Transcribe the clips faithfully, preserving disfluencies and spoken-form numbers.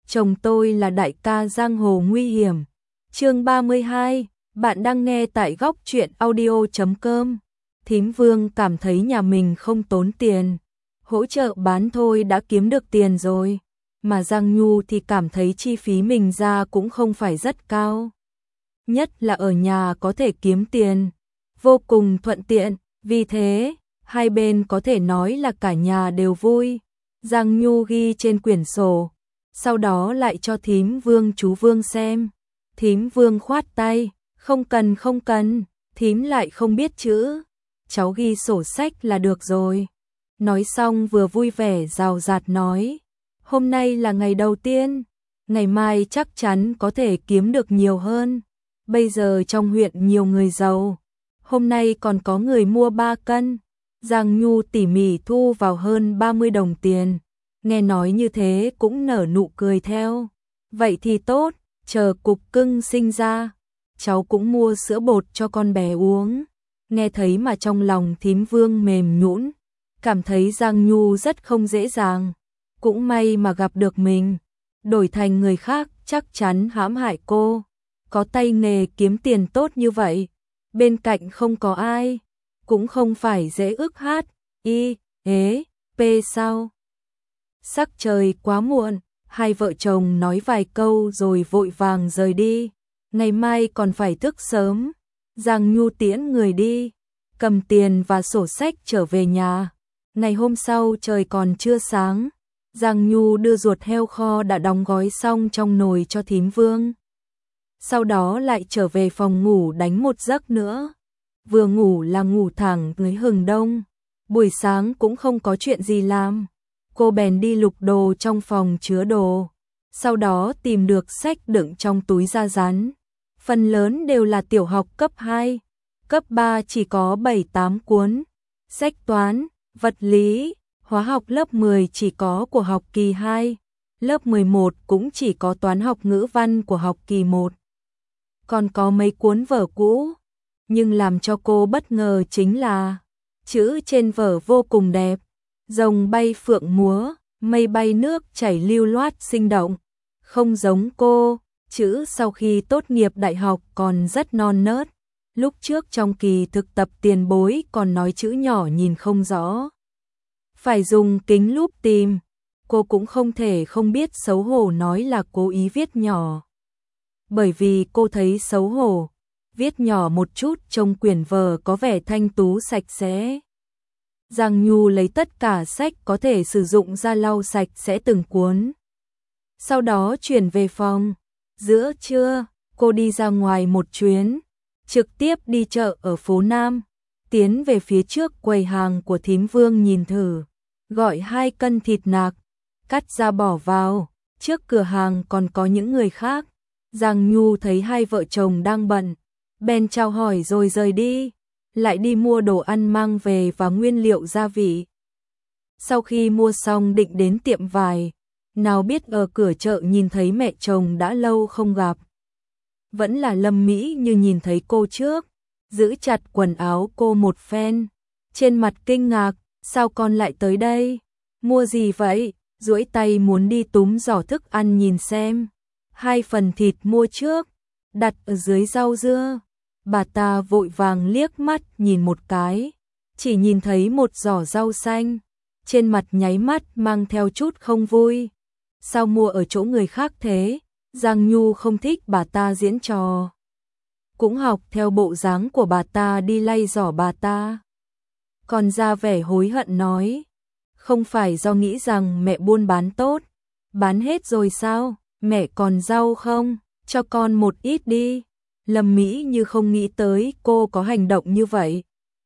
chồng tôi là đại ca giang hồ nguy hiểm. Chương ba mươi hai, bạn đang nghe tại góc truyện audio chấm com. Thím Vương cảm thấy nhà mình không tốn tiền, hỗ trợ bán thôi đã kiếm được tiền rồi, mà Giang Nhu thì cảm thấy chi phí mình ra cũng không phải rất cao. Nhất là ở nhà có thể kiếm tiền, vô cùng thuận tiện, vì thế, hai bên có thể nói là cả nhà đều vui. Giang Nhu ghi trên quyển sổ, sau đó lại cho thím Vương chú Vương xem. Thím Vương khoát tay, không cần không cần, thím lại không biết chữ, cháu ghi sổ sách là được rồi. Nói xong vừa vui vẻ rào rạt nói, hôm nay là ngày đầu tiên, ngày mai chắc chắn có thể kiếm được nhiều hơn. Bây giờ trong huyện nhiều người giàu, hôm nay còn có người mua ba cân. Giang Nhu tỉ mỉ thu vào hơn ba mươi đồng tiền, nghe nói như thế cũng nở nụ cười theo. Vậy thì tốt, chờ cục cưng sinh ra, cháu cũng mua sữa bột cho con bé uống. Nghe thấy mà trong lòng thím Vương mềm nhũn, cảm thấy Giang Nhu rất không dễ dàng. Cũng may mà gặp được mình, đổi thành người khác chắc chắn hãm hại cô. Có tay nghề kiếm tiền tốt như vậy, bên cạnh không có ai, cũng không phải dễ ức hát, y, ế, p sao. Sắc trời quá muộn, hai vợ chồng nói vài câu rồi vội vàng rời đi, ngày mai còn phải thức sớm. Giang Nhu tiễn người đi, cầm tiền và sổ sách trở về nhà. Ngày hôm sau trời còn chưa sáng, Giang Nhu đưa ruột heo kho đã đóng gói xong trong nồi cho thím Vương. Sau đó lại trở về phòng ngủ đánh một giấc nữa. Vừa ngủ là ngủ thẳng tới hừng đông, buổi sáng cũng không có chuyện gì làm. Cô bèn đi lục đồ trong phòng chứa đồ, sau đó tìm được sách đựng trong túi da rắn. Phần lớn đều là tiểu học cấp hai, cấp ba chỉ có bảy tám cuốn. Sách toán, vật lý, hóa học lớp mười chỉ có của học kỳ hai, lớp mười một cũng chỉ có toán học ngữ văn của học kỳ một. Còn có mấy cuốn vở cũ, nhưng làm cho cô bất ngờ chính là chữ trên vở vô cùng đẹp. Rồng bay phượng múa, mây bay nước chảy lưu loát sinh động, không giống cô. Chữ sau khi tốt nghiệp đại học còn rất non nớt, lúc trước trong kỳ thực tập tiền bối còn nói chữ nhỏ nhìn không rõ, phải dùng kính lúp tìm. Cô cũng không thể không biết xấu hổ nói là cố ý viết nhỏ, bởi vì cô thấy xấu hổ, viết nhỏ một chút trong quyển vở có vẻ thanh tú sạch sẽ. Giang Nhu lấy tất cả sách có thể sử dụng ra lau sạch sẽ từng cuốn, sau đó chuyển về phòng. Giữa trưa, cô đi ra ngoài một chuyến, trực tiếp đi chợ ở phố Nam, tiến về phía trước quầy hàng của thím Vương nhìn thử, gọi hai cân thịt nạc, cắt ra bỏ vào. Trước cửa hàng còn có những người khác. Giang Nhu thấy hai vợ chồng đang bận, bèn chào hỏi rồi rời đi, lại đi mua đồ ăn mang về và nguyên liệu gia vị. Sau khi mua xong định đến tiệm vải, nào biết ở cửa chợ nhìn thấy mẹ chồng đã lâu không gặp. Vẫn là Lâm Mỹ Như nhìn thấy cô trước, giữ chặt quần áo cô một phen, trên mặt kinh ngạc, sao con lại tới đây? Mua gì vậy? Duỗi tay muốn đi túm giỏ thức ăn nhìn xem. Hai phần thịt mua trước, đặt ở dưới rau dưa. Bà ta vội vàng liếc mắt nhìn một cái, chỉ nhìn thấy một giỏ rau xanh, trên mặt nháy mắt mang theo chút không vui. Sao mua ở chỗ người khác thế? Giang Nhu không thích bà ta diễn trò, cũng học theo bộ dáng của bà ta đi lay giỏ bà ta. Còn ra vẻ hối hận nói, không phải do nghĩ rằng mẹ buôn bán tốt, bán hết rồi sao? Mẹ còn rau không? Cho con một ít đi. Lâm Mỹ Như không nghĩ tới cô có hành động như vậy.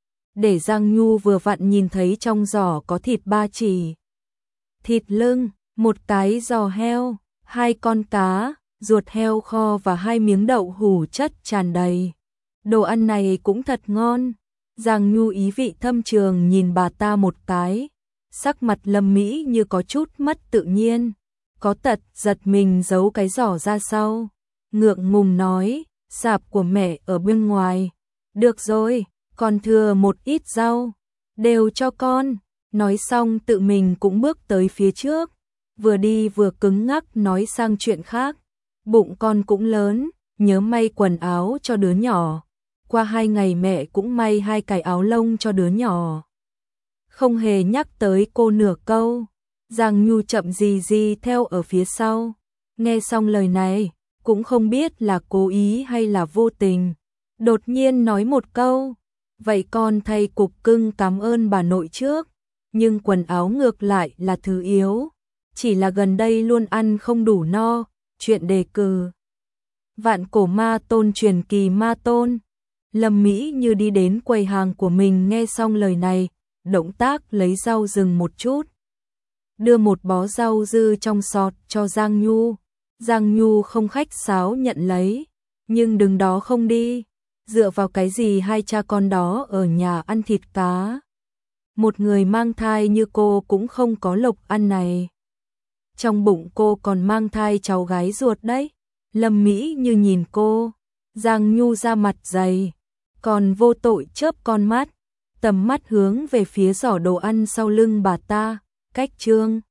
Để Giang Nhu vừa vặn nhìn thấy trong giỏ có thịt ba chỉ, thịt lưng, một cái giò heo, hai con cá, ruột heo kho và hai miếng đậu hủ chất tràn đầy. Đồ ăn này cũng thật ngon. Giang Nhu ý vị thâm trường nhìn bà ta một cái, sắc mặt Lâm Mỹ Như có chút mất tự nhiên, có tật giật mình giấu cái giỏ ra sau, ngượng ngùng nói, sạp của mẹ ở bên ngoài. Được rồi, còn thừa một ít rau, đều cho con. Nói xong tự mình cũng bước tới phía trước, vừa đi vừa cứng ngắc nói sang chuyện khác. Bụng con cũng lớn, nhớ may quần áo cho đứa nhỏ. Qua hai ngày mẹ cũng may hai cái áo lông cho đứa nhỏ. Không hề nhắc tới cô nửa câu. Giang Nhu chậm gì gì theo ở phía sau. Nghe xong lời này, cũng không biết là cố ý hay là vô tình. Đột nhiên nói một câu, vậy con thay cục cưng cảm ơn bà nội trước. Nhưng quần áo ngược lại là thứ yếu. Chỉ là gần đây luôn ăn không đủ no, chuyện đề cử. Vạn cổ ma tôn truyền kỳ ma tôn. Lâm Mỹ Như đi đến quầy hàng của mình nghe xong lời này, động tác lấy rau dừng một chút. Đưa một bó rau dư trong sọt cho Giang Nhu. Giang Nhu không khách sáo nhận lấy, nhưng đừng đó không đi. Dựa vào cái gì hai cha con đó ở nhà ăn thịt cá. Một người mang thai như cô cũng không có lộc ăn này. Trong bụng cô còn mang thai cháu gái ruột đấy. Lâm Mỹ Như nhìn cô, Giang Nhu ra mặt dày, còn vô tội chớp con mắt, tầm mắt hướng về phía giỏ đồ ăn sau lưng bà ta, cách Trương